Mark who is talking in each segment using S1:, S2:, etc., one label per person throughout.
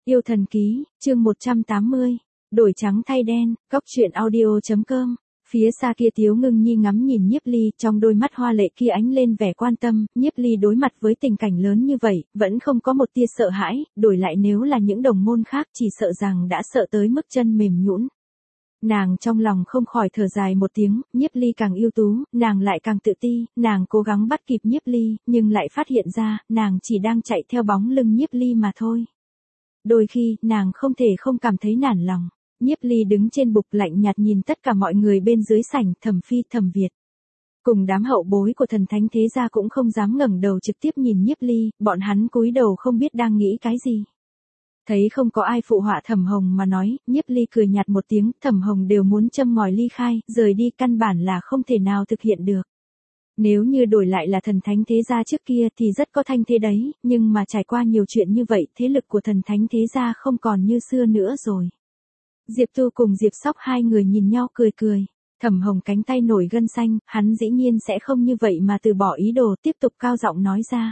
S1: Yêu thần ký, chương 180, đổi trắng thay đen, góc truyện audio.com. Phía xa kia Tiếu Ngưng Nhi ngắm nhìn Nhiếp Ly, trong đôi mắt hoa lệ kia ánh lên vẻ quan tâm. Nhiếp Ly đối mặt với tình cảnh lớn như vậy, vẫn không có một tia sợ hãi, đổi lại nếu là những đồng môn khác chỉ sợ rằng đã sợ tới mức chân mềm nhũn. Nàng trong lòng không khỏi thở dài một tiếng, Nhiếp Ly càng ưu tú, nàng lại càng tự ti, nàng cố gắng bắt kịp Nhiếp Ly, nhưng lại phát hiện ra, nàng chỉ đang chạy theo bóng lưng Nhiếp Ly mà thôi. Đôi khi, nàng không thể không cảm thấy nản lòng. Nhiếp Ly đứng trên bục lạnh nhạt nhìn tất cả mọi người bên dưới sảnh, Thẩm Phi, Thẩm Việt. Cùng đám hậu bối của thần thánh thế gia cũng không dám ngẩng đầu trực tiếp nhìn Nhiếp Ly, bọn hắn cúi đầu không biết đang nghĩ cái gì. Thấy không có ai phụ họa Thẩm Hồng mà nói, Nhiếp Ly cười nhạt một tiếng, Thẩm Hồng đều muốn châm ngòi ly khai, rời đi căn bản là không thể nào thực hiện được. Nếu như đổi lại là thần thánh thế gia trước kia thì rất có thanh thế đấy, nhưng mà trải qua nhiều chuyện như vậy, thế lực của thần thánh thế gia không còn như xưa nữa rồi. Diệp Tu cùng Diệp Sóc hai người nhìn nhau cười cười. Thẩm Hồng cánh tay nổi gân xanh, hắn dĩ nhiên sẽ không như vậy mà từ bỏ ý đồ, tiếp tục cao giọng nói ra.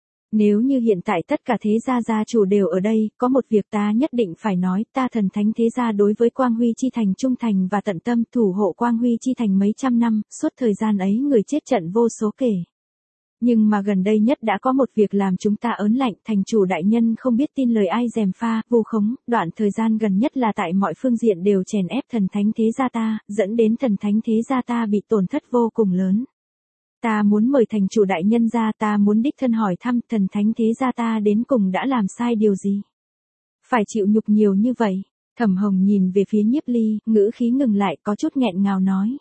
S1: Nếu như hiện tại tất cả thế gia gia chủ đều ở đây, có một việc ta nhất định phải nói, ta thần thánh thế gia đối với Quang Huy Chi Thành trung thành và tận tâm, thủ hộ Quang Huy Chi Thành mấy trăm năm, suốt thời gian ấy người chết trận vô số kể. Nhưng mà gần đây nhất đã có một việc làm chúng ta ớn lạnh, thành chủ đại nhân không biết tin lời ai gièm pha, vu khống, đoạn thời gian gần nhất là tại mọi phương diện đều chèn ép thần thánh thế gia ta, dẫn đến thần thánh thế gia ta bị tổn thất vô cùng lớn. Ta muốn mời thành chủ đại nhân ra, ta muốn đích thân hỏi thăm thần thánh thế gia ta đến cùng đã làm sai điều gì. Phải chịu nhục nhiều như vậy. Thẩm Hồng nhìn về phía Nhiếp Ly, ngữ khí ngừng lại, có chút nghẹn ngào nói.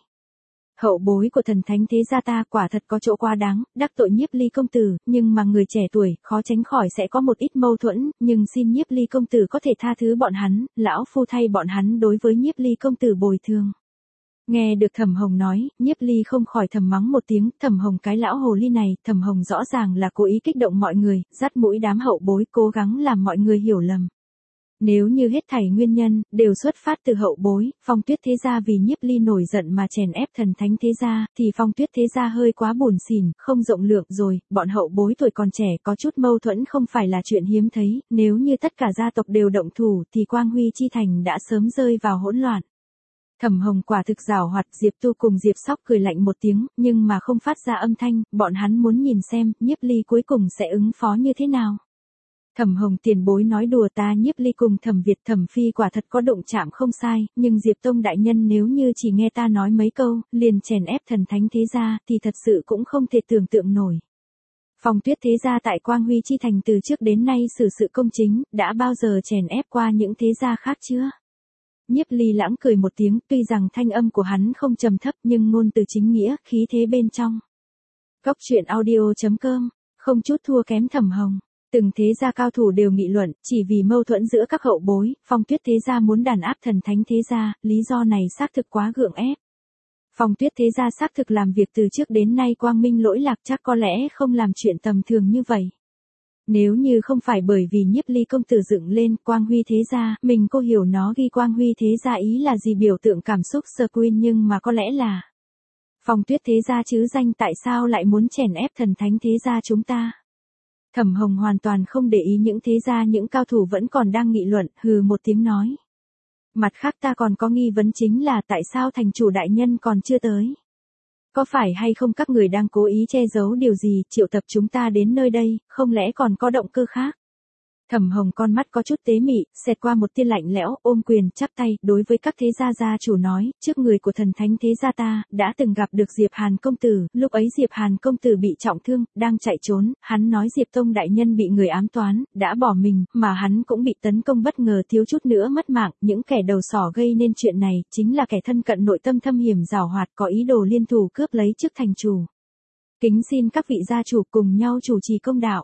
S1: Hậu bối của thần thánh thế gia ta quả thật có chỗ quá đáng, đắc tội Nhiếp Ly công tử, nhưng mà người trẻ tuổi, khó tránh khỏi sẽ có một ít mâu thuẫn, nhưng xin Nhiếp Ly công tử có thể tha thứ bọn hắn, lão phu thay bọn hắn đối với Nhiếp Ly công tử bồi thường. Nghe được Thẩm Hồng nói, Nhiếp Ly không khỏi thầm mắng một tiếng, Thẩm Hồng cái lão hồ ly này, Thẩm Hồng rõ ràng là cố ý kích động mọi người, dắt mũi đám hậu bối, cố gắng làm mọi người hiểu lầm. Nếu như hết thảy nguyên nhân, đều xuất phát từ hậu bối, Phong Tuyết thế gia vì Nhiếp Ly nổi giận mà chèn ép thần thánh thế gia, thì Phong Tuyết thế gia hơi quá buồn xỉn, không rộng lượng rồi, bọn hậu bối tuổi còn trẻ có chút mâu thuẫn không phải là chuyện hiếm thấy, nếu như tất cả gia tộc đều động thủ thì Quang Huy Chi Thành đã sớm rơi vào hỗn loạn. Thẩm Hồng quả thực giảo hoạt, Diệp Tu cùng Diệp Sóc cười lạnh một tiếng, nhưng mà không phát ra âm thanh, bọn hắn muốn nhìn xem, Nhiếp Ly cuối cùng sẽ ứng phó như thế nào. Thẩm Hồng tiền bối nói đùa, ta Nhiếp Ly cùng Thẩm Việt Thẩm Phi quả thật có đụng chạm không sai, nhưng Diệp Tông đại nhân nếu như chỉ nghe ta nói mấy câu, liền chèn ép thần thánh thế gia, thì thật sự cũng không thể tưởng tượng nổi. Phong Tuyết thế gia tại Quang Huy Chi Thành từ trước đến nay xử sự công chính, đã bao giờ chèn ép qua những thế gia khác chưa? Nhiếp Ly lãng cười một tiếng, tuy rằng thanh âm của hắn không trầm thấp nhưng ngôn từ chính nghĩa, khí thế bên trong. Góc truyện audio.com, không chút thua kém Thẩm Hồng. Từng thế gia cao thủ đều nghị luận, chỉ vì mâu thuẫn giữa các hậu bối, Phong Tuyết thế gia muốn đàn áp thần thánh thế gia, lý do này xác thực quá gượng ép. Phong Tuyết thế gia xác thực làm việc từ trước đến nay quang minh lỗi lạc, chắc có lẽ không làm chuyện tầm thường như vậy. Nếu như không phải bởi vì Nhiếp Ly công tử dựng lên Quang Huy thế gia, mình cô hiểu nó ghi Quang Huy thế gia ý là gì, biểu tượng cảm xúc sơ quyên, nhưng mà có lẽ là Phong Tuyết thế gia chứ danh, tại sao lại muốn chèn ép thần thánh thế gia chúng ta. Thẩm Hồng hoàn toàn không để ý những thế gia, những cao thủ vẫn còn đang nghị luận, hừ một tiếng nói. Mặt khác ta còn có nghi vấn, chính là tại sao thành chủ đại nhân còn chưa tới. Có phải hay không các người đang cố ý che giấu điều gì, triệu tập chúng ta đến nơi đây, không lẽ còn có động cơ khác? Thẩm Hồng con mắt có chút tế mị, xẹt qua một tia lạnh lẽo, ôm quyền chắp tay, đối với các thế gia gia chủ nói, trước người của thần thánh thế gia ta, đã từng gặp được Diệp Hàn công tử, lúc ấy Diệp Hàn công tử bị trọng thương, đang chạy trốn, hắn nói Diệp Tông đại nhân bị người ám toán, đã bỏ mình, mà hắn cũng bị tấn công bất ngờ thiếu chút nữa mất mạng, những kẻ đầu sỏ gây nên chuyện này, chính là kẻ thân cận nội tâm thâm hiểm giảo hoạt, có ý đồ liên thủ cướp lấy chức thành chủ. Kính xin các vị gia chủ cùng nhau chủ trì công đạo.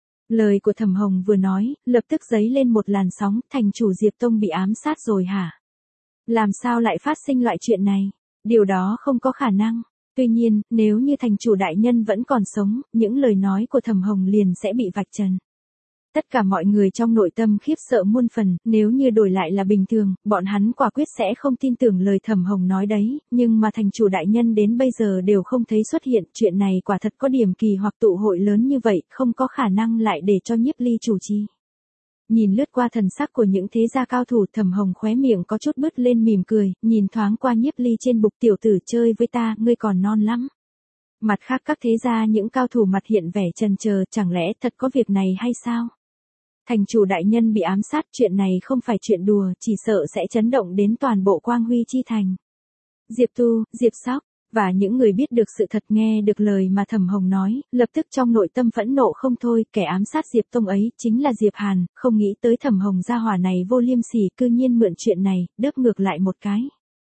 S1: Lời của Thẩm Hồng vừa nói, lập tức dấy lên một làn sóng, thành chủ Diệp Tông bị ám sát rồi hả? Làm sao lại phát sinh loại chuyện này? Điều đó không có khả năng. Tuy nhiên, nếu như thành chủ đại nhân vẫn còn sống, những lời nói của Thẩm Hồng liền sẽ bị vạch trần. Tất cả mọi người trong nội tâm khiếp sợ muôn phần, nếu như đổi lại là bình thường, bọn hắn quả quyết sẽ không tin tưởng lời Thẩm Hồng nói đấy, nhưng mà thành chủ đại nhân đến bây giờ đều không thấy xuất hiện, chuyện này quả thật có điểm kỳ hoặc tụ hội lớn như vậy, không có khả năng lại để cho Nhiếp Ly chủ trì. Nhìn lướt qua thần sắc của những thế gia cao thủ, Thẩm Hồng khóe miệng có chút bứt lên mỉm cười, nhìn thoáng qua Nhiếp Ly trên bục, tiểu tử chơi với ta, ngươi còn non lắm. Mặt khác các thế gia những cao thủ mặt hiện vẻ chần chờ, chẳng lẽ thật có việc này hay sao? Thành chủ đại nhân bị ám sát, chuyện này không phải chuyện đùa, chỉ sợ sẽ chấn động đến toàn bộ Quang Huy chi thành. Diệp Tu, Diệp Sóc, và những người biết được sự thật nghe được lời mà Thẩm Hồng nói, lập tức trong nội tâm phẫn nộ không thôi, kẻ ám sát Diệp Tông ấy, chính là Diệp Hàn, không nghĩ tới Thẩm Hồng gia hỏa này vô liêm sỉ, cư nhiên mượn chuyện này, đớp ngược lại một cái.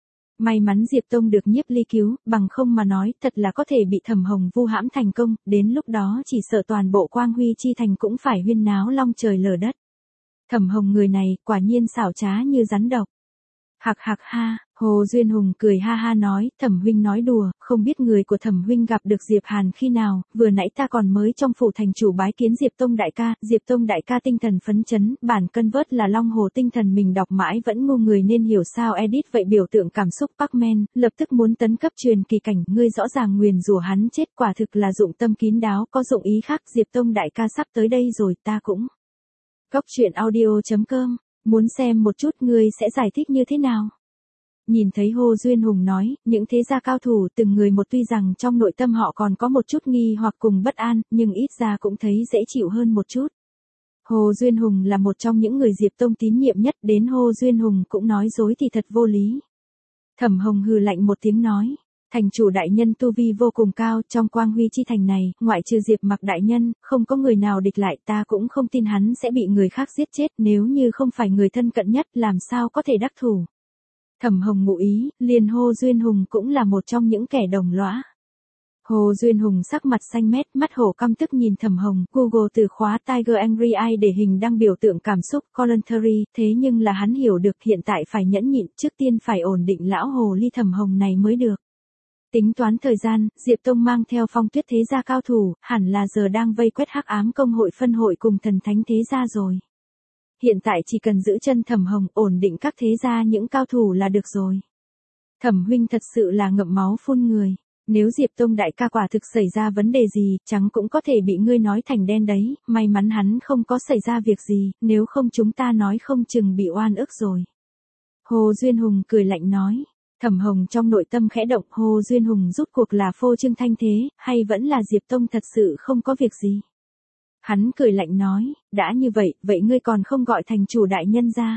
S1: May mắn Diệp Tông được Nhiếp Ly cứu, bằng không mà nói, thật là có thể bị Thẩm Hồng vu hãm thành công, đến lúc đó chỉ sợ toàn bộ Quang Huy chi thành cũng phải huyên náo long trời lở đất. Thẩm Hồng người này, quả nhiên xảo trá như rắn độc. Hạc hạc ha, Hồ Duyên Hùng cười ha ha nói, Thẩm huynh nói đùa, không biết người của Thẩm huynh gặp được Diệp Hàn khi nào, vừa nãy ta còn mới trong phủ thành chủ bái kiến Diệp Tông đại ca tinh thần phấn chấn, bản cân vớt là long hồ tinh thần mình đọc mãi vẫn ngu người nên hiểu sao edit vậy biểu tượng cảm xúc Parkman, lập tức muốn tấn cấp truyền kỳ cảnh, ngươi rõ ràng nguyền rủa hắn chết, quả thực là dụng tâm kín đáo, có dụng ý khác, Diệp Tông đại ca sắp tới đây rồi, ta cũng. Góc truyện audio.com, muốn xem một chút ngươi sẽ giải thích như thế nào? Nhìn thấy Hồ Duyên Hùng nói, những thế gia cao thủ từng người một, tuy rằng trong nội tâm họ còn có một chút nghi hoặc cùng bất an, nhưng ít ra cũng thấy dễ chịu hơn một chút. Hồ Duyên Hùng là một trong những người Diệp Tông tín nhiệm nhất, đến Hồ Duyên Hùng cũng nói dối thì thật vô lý. Thẩm Hồng hừ lạnh một tiếng nói, thành chủ đại nhân tu vi vô cùng cao, trong Quang Huy chi thành này, ngoại trừ Diệp Mặc đại nhân, không có người nào địch lại, ta cũng không tin hắn sẽ bị người khác giết chết, nếu như không phải người thân cận nhất, làm sao có thể đắc thủ. Thẩm Hồng ngụ ý, liền Hồ Duyên Hùng cũng là một trong những kẻ đồng lõa. Hồ Duyên Hùng sắc mặt xanh mét, mắt hổ căm tức nhìn Thẩm Hồng, Google từ khóa Tiger Angry Eye để hình đăng biểu tượng cảm xúc, voluntary, thế nhưng là hắn hiểu được hiện tại phải nhẫn nhịn, trước tiên phải ổn định lão hồ ly Thẩm Hồng này mới được. Tính toán thời gian, Diệp Tông mang theo Phong Tuyết thế gia cao thủ, hẳn là giờ đang vây quét Hắc Ám công hội phân hội cùng Thần Thánh thế gia rồi. Hiện tại chỉ cần giữ chân Thẩm Hồng, ổn định các thế gia những cao thủ là được rồi. Thẩm huynh thật sự là ngậm máu phun người, nếu Diệp Tông đại ca quả thực xảy ra vấn đề gì, chẳng cũng có thể bị ngươi nói thành đen đấy, may mắn hắn không có xảy ra việc gì, nếu không chúng ta nói không chừng bị oan ức rồi. Hồ Duyên Hùng cười lạnh nói. Thẩm Hồng trong nội tâm khẽ động, Hồ Duyên Hùng rút cuộc là phô trương thanh thế, hay vẫn là Diệp Tông thật sự không có việc gì? Hắn cười lạnh nói, đã như vậy, vậy ngươi còn không gọi thành chủ đại nhân ra?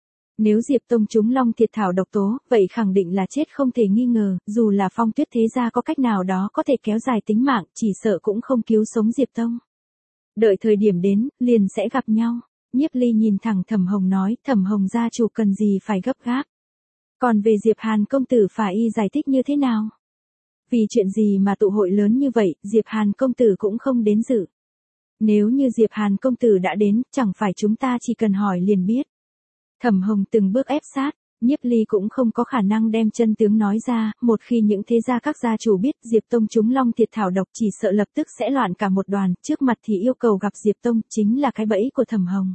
S1: Nếu Diệp Tông trúng long thiệt thảo độc tố, vậy khẳng định là chết không thể nghi ngờ, dù là Phong Tuyết thế gia có cách nào đó có thể kéo dài tính mạng, chỉ sợ cũng không cứu sống Diệp Tông. Đợi thời điểm đến, liền sẽ gặp nhau. Nhiếp Ly nhìn thẳng Thẩm Hồng nói, Thẩm Hồng gia chủ cần gì phải gấp gáp. Còn về Diệp Hàn công tử phải y giải thích như thế nào? Vì chuyện gì mà tụ hội lớn như vậy, Diệp Hàn công tử cũng không đến dự. Nếu như Diệp Hàn công tử đã đến, chẳng phải chúng ta chỉ cần hỏi liền biết. Thẩm Hồng từng bước ép sát, Nhiếp Ly cũng không có khả năng đem chân tướng nói ra, một khi những thế gia các gia chủ biết Diệp Tông trúng long thiệt thảo độc chỉ sợ lập tức sẽ loạn cả một đoàn, trước mặt thì yêu cầu gặp Diệp Tông, chính là cái bẫy của Thẩm Hồng.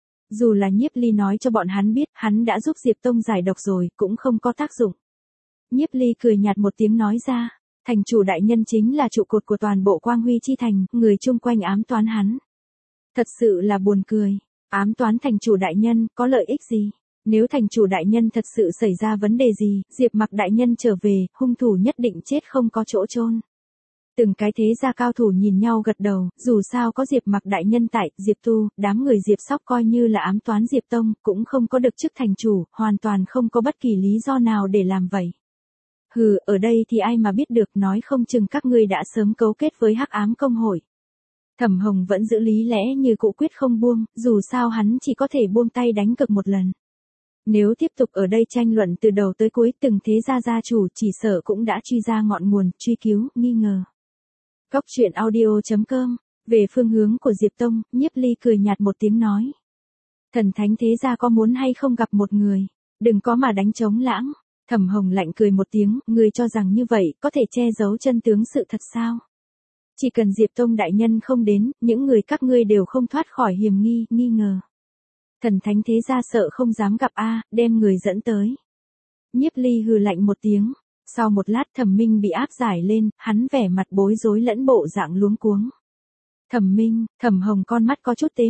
S1: Dù là Nhiếp Ly nói cho bọn hắn biết, hắn đã giúp Diệp Tông giải độc rồi, cũng không có tác dụng. Nhiếp Ly cười nhạt một tiếng nói ra, thành chủ đại nhân chính là trụ cột của toàn bộ Quang Huy chi thành, người chung quanh ám toán hắn. Thật sự là buồn cười, ám toán thành chủ đại nhân, có lợi ích gì? Nếu thành chủ đại nhân thật sự xảy ra vấn đề gì, Diệp Mặc đại nhân trở về, hung thủ nhất định chết không có chỗ chôn. Từng cái thế gia cao thủ nhìn nhau gật đầu, dù sao có Diệp Mặc đại nhân tại, Diệp Tu, đám người Diệp Sóc coi như là ám toán Diệp Tông, cũng không có được chức thành chủ, hoàn toàn không có bất kỳ lý do nào để làm vậy. Hừ, ở đây thì ai mà biết được, nói không chừng các ngươi đã sớm cấu kết với Hắc Ám công hội. Thẩm Hồng vẫn giữ lý lẽ như cũ quyết không buông, dù sao hắn chỉ có thể buông tay đánh cược một lần. Nếu tiếp tục ở đây tranh luận từ đầu tới cuối, từng thế gia gia chủ chỉ sợ cũng đã truy ra ngọn nguồn, truy cứu, nghi ngờ. Góc truyện audio.com, về phương hướng của Diệp Tông, Nhiếp Ly cười nhạt một tiếng nói. Thần Thánh thế gia có muốn hay không gặp một người, đừng có mà đánh trống lãng. Thẩm Hồng lạnh cười một tiếng, người cho rằng như vậy, có thể che giấu chân tướng sự thật sao? Chỉ cần Diệp Tông đại nhân không đến, những người các ngươi đều không thoát khỏi hiểm nghi, nghi ngờ. Thần Thánh thế gia sợ không dám gặp đem người dẫn tới. Nhiếp Ly hừ lạnh một tiếng. Sau một lát Thẩm Minh bị áp giải lên, hắn vẻ mặt bối rối lẫn bộ dạng luống cuống. Thẩm Minh, Thẩm Hồng con mắt có chút tế mị,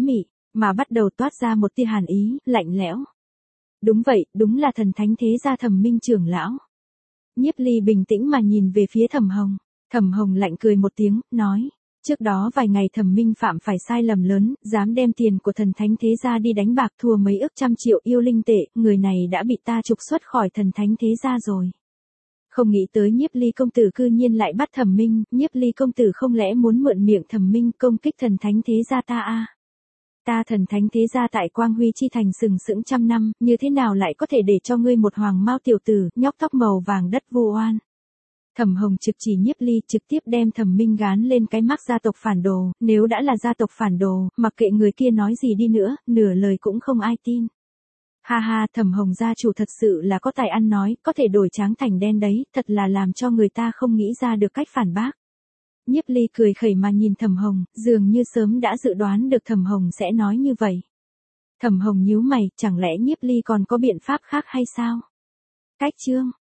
S1: mà bắt đầu toát ra một tia hàn ý, lạnh lẽo. Đúng vậy, đúng là thần thánh thế gia Thẩm Minh trưởng lão. Nhiếp Ly bình tĩnh mà nhìn về phía Thẩm Hồng. Thẩm Hồng lạnh cười một tiếng, nói. Trước đó vài ngày Thẩm Minh phạm phải sai lầm lớn, dám đem tiền của thần thánh thế gia đi đánh bạc thua mấy ức trăm triệu yêu linh tệ, người này đã bị ta trục xuất khỏi thần thánh thế gia rồi. Không nghĩ tới Nhiếp Ly công tử cư nhiên lại bắt Thẩm Minh, Nhiếp Ly công tử không lẽ muốn mượn miệng Thẩm Minh công kích thần thánh thế gia ta à? Ta thần thánh thế gia tại Quang Huy chi thành sừng sững trăm năm, như thế nào lại có thể để cho ngươi một hoàng mao tiểu tử, nhóc tóc màu vàng đất vô oan. Thẩm Hồng trực chỉ Nhiếp Ly, trực tiếp đem Thẩm Minh gán lên cái mác gia tộc phản đồ, nếu đã là gia tộc phản đồ, mặc kệ người kia nói gì đi nữa, nửa lời cũng không ai tin. Ha ha, Thẩm Hồng gia chủ thật sự là có tài ăn nói, có thể đổi trắng thành đen đấy, thật là làm cho người ta không nghĩ ra được cách phản bác. Nhiếp Ly cười khẩy mà nhìn Thẩm Hồng, dường như sớm đã dự đoán được Thẩm Hồng sẽ nói như vậy. Thẩm Hồng nhíu mày, chẳng lẽ Nhiếp Ly còn có biện pháp khác hay sao? Cách chương